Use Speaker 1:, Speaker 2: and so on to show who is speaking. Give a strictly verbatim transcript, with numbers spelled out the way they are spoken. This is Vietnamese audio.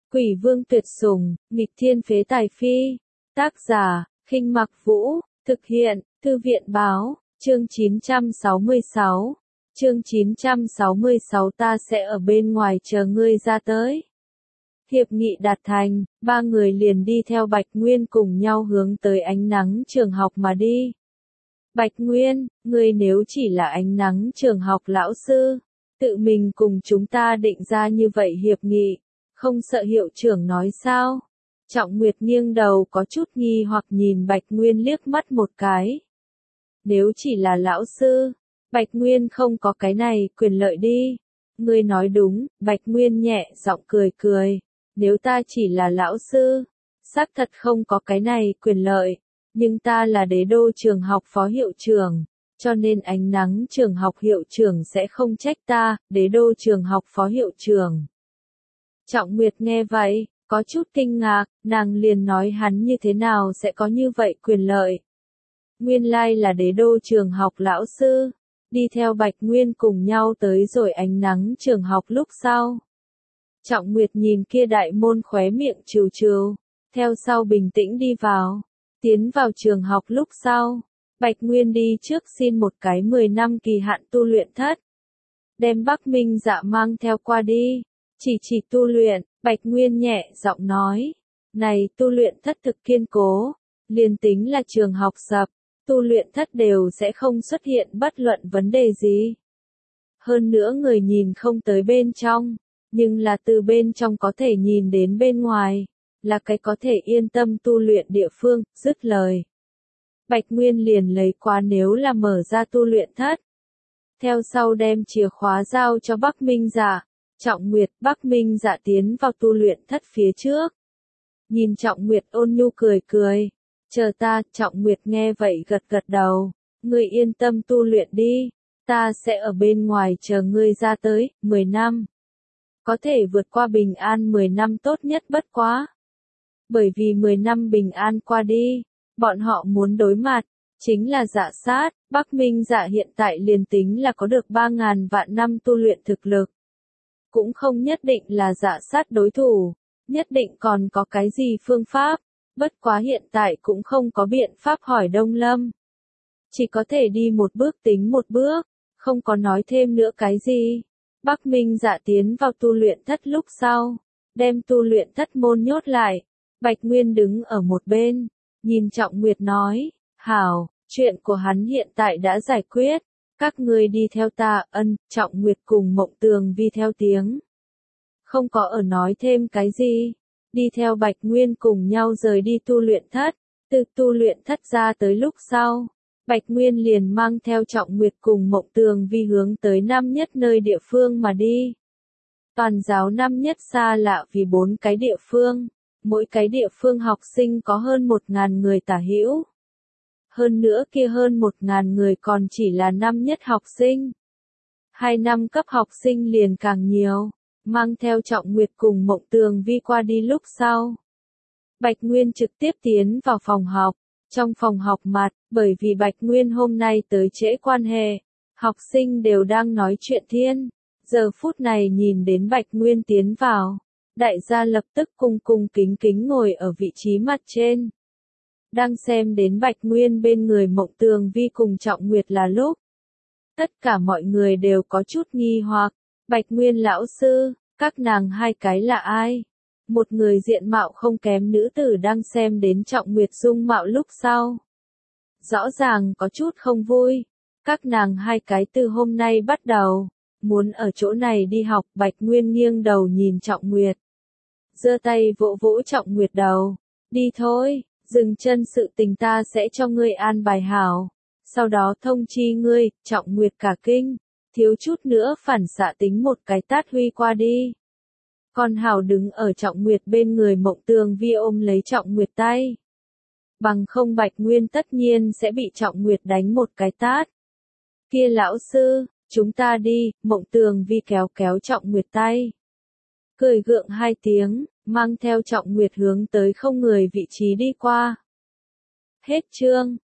Speaker 1: Quỷ vương tuyệt sủng, nghịch thiên phế tài phi. Tác giả, Khinh Mặc Vũ, thực hiện, Thư viện báo, chương chín trăm sáu mươi sáu. Chương chín trăm sáu mươi sáu ta sẽ ở bên ngoài chờ ngươi ra tới. Hiệp nghị đạt thành, ba người liền đi theo Bạch Nguyên cùng nhau hướng tới ánh nắng trường học mà đi. Bạch Nguyên, ngươi nếu chỉ là ánh nắng trường học lão sư, tự mình cùng chúng ta định ra như vậy hiệp nghị, không sợ hiệu trưởng nói sao? Trọng Nguyệt nghiêng đầu có chút nghi hoặc nhìn Bạch Nguyên liếc mắt một cái. Nếu chỉ là lão sư, Bạch Nguyên không có cái này quyền lợi đi. Ngươi nói đúng, Bạch Nguyên nhẹ giọng cười cười. Nếu ta chỉ là lão sư, xác thật không có cái này quyền lợi, nhưng ta là đế đô trường học phó hiệu trưởng, cho nên ánh nắng trường học hiệu trưởng sẽ không trách ta, đế đô trường học phó hiệu trưởng. Trọng Nguyệt nghe vậy, có chút kinh ngạc, nàng liền nói hắn như thế nào sẽ có như vậy quyền lợi. Nguyên lai là đế đô trường học lão sư, đi theo Bạch Nguyên cùng nhau tới rồi ánh nắng trường học lúc sau. Trọng Nguyệt nhìn kia đại môn khóe miệng trừ trừ, theo sau bình tĩnh đi vào, tiến vào trường học lúc sau. Bạch Nguyên đi trước xin một cái mười năm kỳ hạn tu luyện thất. Đem Bắc Minh Dạ mang theo qua đi, chỉ chỉ tu luyện, Bạch Nguyên nhẹ giọng nói. Này tu luyện thất thực kiên cố, liền tính là trường học sập, tu luyện thất đều sẽ không xuất hiện bất luận vấn đề gì. Hơn nữa người nhìn không tới bên trong, nhưng là từ bên trong có thể nhìn đến bên ngoài, là cái có thể yên tâm tu luyện địa phương, dứt lời. Bạch Nguyên liền lấy qua nếu là mở ra tu luyện thất. Theo sau đem chìa khóa giao cho Bắc Minh Dạ. Trọng Nguyệt, Bắc Minh Dạ tiến vào tu luyện thất phía trước. Nhìn Trọng Nguyệt ôn nhu cười cười. Chờ ta, Trọng Nguyệt nghe vậy gật gật đầu. Ngươi yên tâm tu luyện đi. Ta sẽ ở bên ngoài chờ ngươi ra tới, mười năm. Có thể vượt qua bình an mười năm tốt nhất bất quá. Bởi vì mười năm bình an qua đi, bọn họ muốn đối mặt, chính là Dạ sát. Bắc Minh Dạ hiện tại liền tính là có được ba ngàn vạn năm tu luyện thực lực. Cũng không nhất định là Dạ sát đối thủ, nhất định còn có cái gì phương pháp, bất quá hiện tại cũng không có biện pháp hỏi Đông Lâm. Chỉ có thể đi một bước tính một bước, không có nói thêm nữa cái gì. Bắc Minh Dạ tiến vào tu luyện thất lúc sau, đem tu luyện thất môn nhốt lại. Bạch Nguyên đứng ở một bên, nhìn Trọng Nguyệt nói, hảo, chuyện của hắn hiện tại đã giải quyết. Các ngươi đi theo ta, ân, Trọng Nguyệt cùng Mộng Tường Vi theo tiếng. Không có ở nói thêm cái gì. Đi theo Bạch Nguyên cùng nhau rời đi tu luyện thất. Từ tu luyện thất ra tới lúc sau. Bạch Nguyên liền mang theo Trọng Nguyệt cùng Mộng Tường Vi hướng tới năm nhất nơi địa phương mà đi. Toàn giáo năm nhất xa lạ vì bốn cái địa phương. Mỗi cái địa phương học sinh có hơn một ngàn người tả hữu. Hơn nữa kia hơn một ngàn người còn chỉ là năm nhất học sinh. Hai năm cấp học sinh liền càng nhiều, mang theo Trọng Nguyệt cùng Mộng Tường Vi qua đi lúc sau. Bạch Nguyên trực tiếp tiến vào phòng học, trong phòng học mặt, bởi vì Bạch Nguyên hôm nay tới trễ quan hệ, học sinh đều đang nói chuyện thiên. Giờ phút này nhìn đến Bạch Nguyên tiến vào, đại gia lập tức cung cung kính kính ngồi ở vị trí mặt trên. Đang xem đến Bạch Nguyên bên người Mộng Tường Vi cùng Trọng Nguyệt là lúc. Tất cả mọi người đều có chút nghi hoặc, Bạch Nguyên lão sư, các nàng hai cái là ai? Một người diện mạo không kém nữ tử đang xem đến Trọng Nguyệt dung mạo lúc sau. Rõ ràng có chút không vui, các nàng hai cái từ hôm nay bắt đầu, muốn ở chỗ này đi học. Bạch Nguyên nghiêng đầu nhìn Trọng Nguyệt. Giơ tay vỗ vỗ Trọng Nguyệt đầu, đi thôi. Dừng chân sự tình ta sẽ cho ngươi an bài hảo. Sau đó thông chi ngươi. Trọng Nguyệt cả kinh, thiếu chút nữa phản xạ tính một cái tát huy qua đi. Còn hảo đứng ở Trọng Nguyệt bên người Mộng Tường Vi ôm lấy Trọng Nguyệt tay. Bằng không Bạch Nguyên tất nhiên sẽ bị Trọng Nguyệt đánh một cái tát. Kia lão sư, chúng ta đi. Mộng Tường Vi kéo kéo Trọng Nguyệt tay. Cười gượng hai tiếng, mang theo Trọng Nguyệt hướng tới không người vị trí đi qua. Hết chương.